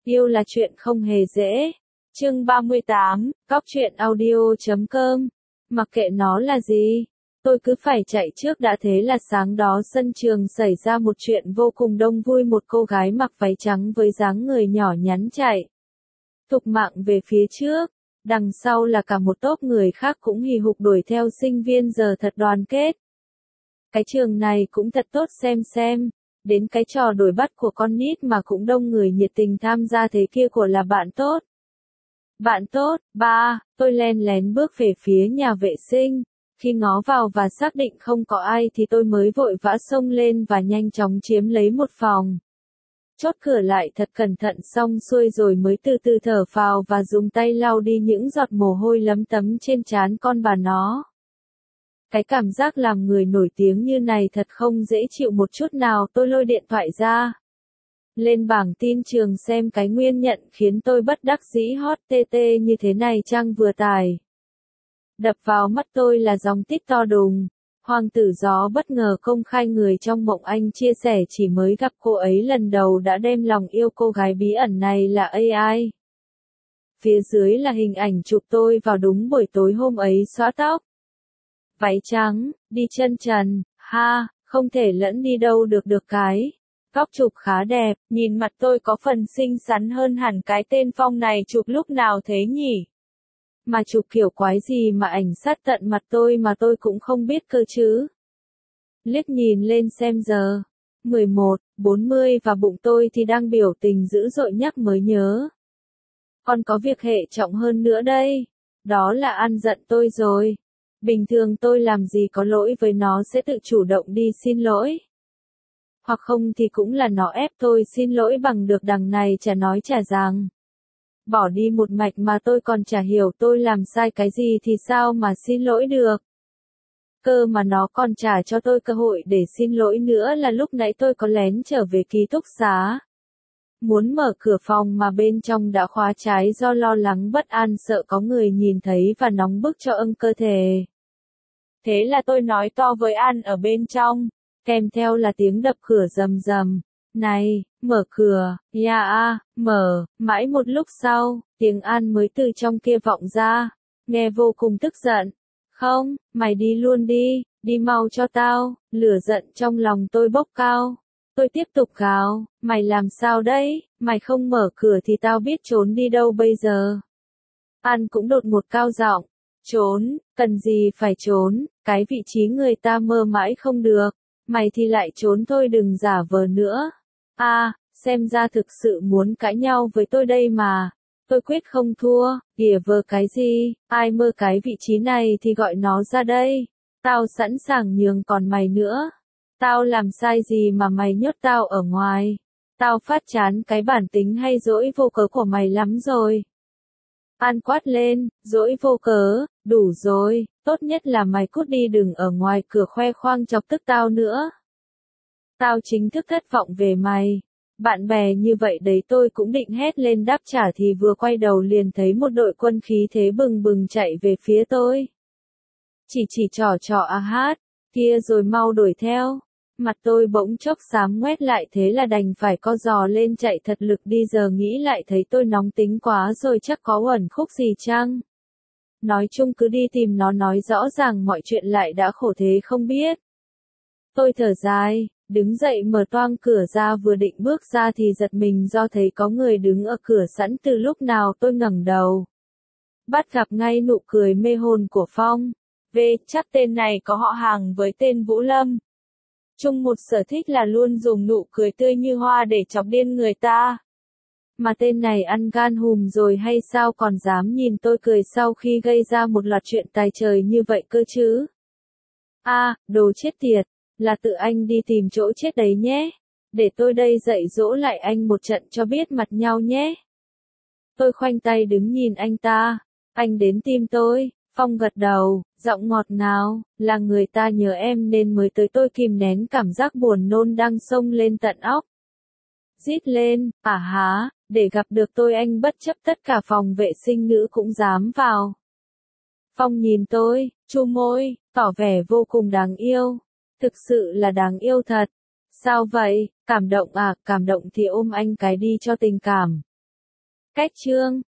Yêu là chuyện không hề dễ. Chương 38, Cóc truyện audio.com. Mặc kệ nó là gì, tôi cứ phải chạy trước đã. Thế là sáng đó sân trường xảy ra một chuyện vô cùng đông vui. Một cô gái mặc váy trắng với dáng người nhỏ nhắn chạy thục mạng về phía trước. Đằng sau là cả một tốp người khác cũng hì hục đuổi theo. Sinh viên giờ thật đoàn kết. Cái trường này cũng thật tốt xem. Đến cái trò đuổi bắt của con nít mà cũng đông người nhiệt tình tham gia. Thế kia của là bạn tốt. Bạn tốt, ba, tôi len lén bước về phía nhà vệ sinh. Khi ngó vào và xác định không có ai thì tôi mới vội vã xông lên và nhanh chóng chiếm lấy một phòng. Chốt cửa lại thật cẩn thận xong xuôi rồi mới từ từ thở phào và dùng tay lau đi những giọt mồ hôi lấm tấm trên trán con bà nó. Cái cảm giác làm người nổi tiếng như này thật không dễ chịu một chút nào. Tôi lôi điện thoại ra, lên bảng tin trường xem cái nguyên nhận khiến tôi bất đắc dĩ hot TT như thế này chăng vừa tải. Đập vào mắt tôi là dòng tích to đùng. Hoàng tử gió bất ngờ công khai người trong mộng anh chia sẻ chỉ mới gặp cô ấy lần đầu đã đem lòng yêu cô gái bí ẩn này là AI. Phía dưới là hình ảnh chụp tôi vào đúng buổi tối hôm ấy xõa tóc. Váy trắng, đi chân trần, ha, không thể lẫn đi đâu được cái. Góc chụp khá đẹp, nhìn mặt tôi có phần xinh xắn hơn hẳn. Cái tên Phong này chụp lúc nào thế nhỉ? Mà chụp kiểu quái gì mà ảnh sát tận mặt tôi mà tôi cũng không biết cơ chứ. Liếc nhìn lên xem giờ. 11:40 và bụng tôi thì đang biểu tình dữ dội nhắc mới nhớ. Còn có việc hệ trọng hơn nữa đây. Đó là ăn giận tôi rồi. Bình thường tôi làm gì có lỗi với nó sẽ tự chủ động đi xin lỗi. Hoặc không thì cũng là nó ép tôi xin lỗi bằng được. Đằng này chả nói chả rằng. Bỏ đi một mạch mà tôi còn chả hiểu tôi làm sai cái gì thì sao mà xin lỗi được. Cơ mà nó còn trả cho tôi cơ hội để xin lỗi nữa là lúc nãy tôi có lén trở về ký túc xá. Muốn mở cửa phòng mà bên trong đã khóa trái do lo lắng bất an sợ có người nhìn thấy và nóng bức cho cơ thể. Thế là tôi nói to với An ở bên trong, kèm theo là tiếng đập cửa rầm rầm. Này, mở cửa, mở, mãi một lúc sau, tiếng An mới từ trong kia vọng ra, nghe vô cùng tức giận. Không, mày đi luôn đi mau cho tao. Lửa giận trong lòng tôi bốc cao. Tôi tiếp tục gào, mày làm sao đấy, mày không mở cửa thì tao biết trốn đi đâu bây giờ. An cũng đột ngột cao giọng, trốn, cần gì phải trốn, cái vị trí người ta mơ mãi không được, mày thì lại trốn thôi đừng giả vờ nữa. Xem ra thực sự muốn cãi nhau với tôi đây mà. Tôi quyết không thua, ghìa vờ cái gì, ai mơ cái vị trí này thì gọi nó ra đây. Tao sẵn sàng nhường còn mày nữa. Tao làm sai gì mà mày nhốt tao ở ngoài? Tao phát chán cái bản tính hay dỗi vô cớ của mày lắm rồi. An quát lên, dỗi vô cớ, đủ rồi, tốt nhất là mày cút đi đừng ở ngoài cửa khoe khoang chọc tức tao nữa. Tao chính thức thất vọng về mày. Bạn bè như vậy đấy. Tôi cũng định hét lên đáp trả thì vừa quay đầu liền thấy một đội quân khí thế bừng bừng chạy về phía tôi. Chỉ trò hát, kia rồi mau đuổi theo. Mặt tôi bỗng chốc xám ngoét lại thế là đành phải co giò lên chạy thật lực đi. Giờ nghĩ lại thấy tôi nóng tính quá rồi chắc có uẩn khúc gì chăng? Nói chung cứ đi tìm nó nói rõ ràng mọi chuyện lại đã khổ thế không biết. Tôi thở dài, đứng dậy mở toang cửa ra vừa định bước ra thì giật mình do thấy có người đứng ở cửa sẵn từ lúc nào tôi ngẩng đầu. Bắt gặp ngay nụ cười mê hồn của Phong. Chắc tên này có họ hàng với tên Vũ Lâm. Chung một sở thích là luôn dùng nụ cười tươi như hoa để chọc điên người ta. Mà tên này ăn gan hùm rồi hay sao còn dám nhìn tôi cười sau khi gây ra một loạt chuyện tài trời như vậy cơ chứ? Đồ chết tiệt, là tự anh đi tìm chỗ chết đấy nhé. Để tôi đây dạy dỗ lại anh một trận cho biết mặt nhau nhé. Tôi khoanh tay đứng nhìn anh ta. Anh đến tìm tôi. Phong gật đầu, giọng ngọt ngào, là người ta nhớ em nên mới tới. Tôi kìm nén cảm giác buồn nôn đang xông lên tận óc. Rít lên, để gặp được tôi anh bất chấp tất cả phòng vệ sinh nữ cũng dám vào. Phong nhìn tôi, chu môi, tỏ vẻ vô cùng đáng yêu. Thực sự là đáng yêu thật. Sao vậy, cảm động cảm động thì ôm anh cái đi cho tình cảm. Cách chương